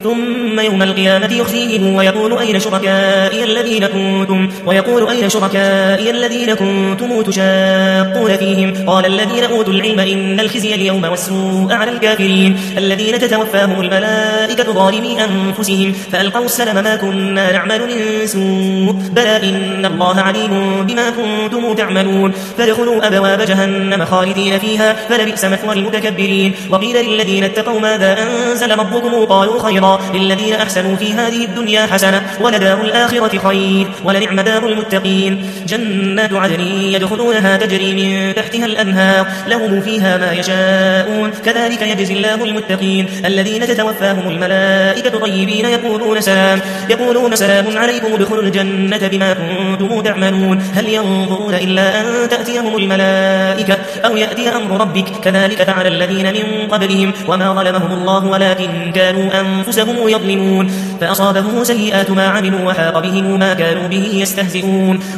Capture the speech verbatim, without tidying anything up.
ثم يوم القيامة يخزيهم ويقول أين شركائي الذين كنتم ويقول أين شركائي الذين كنتم تشاقون فيهم قال الذين أوتوا العلم إن الخزي اليوم والسوء على الكافرين الذين تتوفاهم الملائكة ظالمي أنفسهم فألقوا السلم ما كنا نعمل من سوء بلى إن الله عليم بما كنتم تعملون فادخلوا أبواب جهنم خالدين فيها فلبئس مثوى المتكبرين وقيل للذين اتقوا ماذا أنزل ربكم قالوا خيرا للذين أحسنوا في هذه الدنيا حسنة ولدار الآخرة خير ولنعم دار المتقين جنات عدن يدخلونها تجري من تحتها الأنهار لهم فيها ما يشاءون كذلك يجزي الله المتقين الذين تتوفاهم الملائكة طيبين يقولون سلام يقولون سلام عليكم ادخلوا الجنة بما كنتم تعملون هل ينظرون إلا أن تأتيهم الملائكة أو يأتي أمر ربك كذلك فعل الذين من قبلهم وما ظلمهم الله ولكن كانوا أنفسهم يظلمون فأصابهم سيئات ما عملوا وحاق بهم ما كانوا به يستهزئون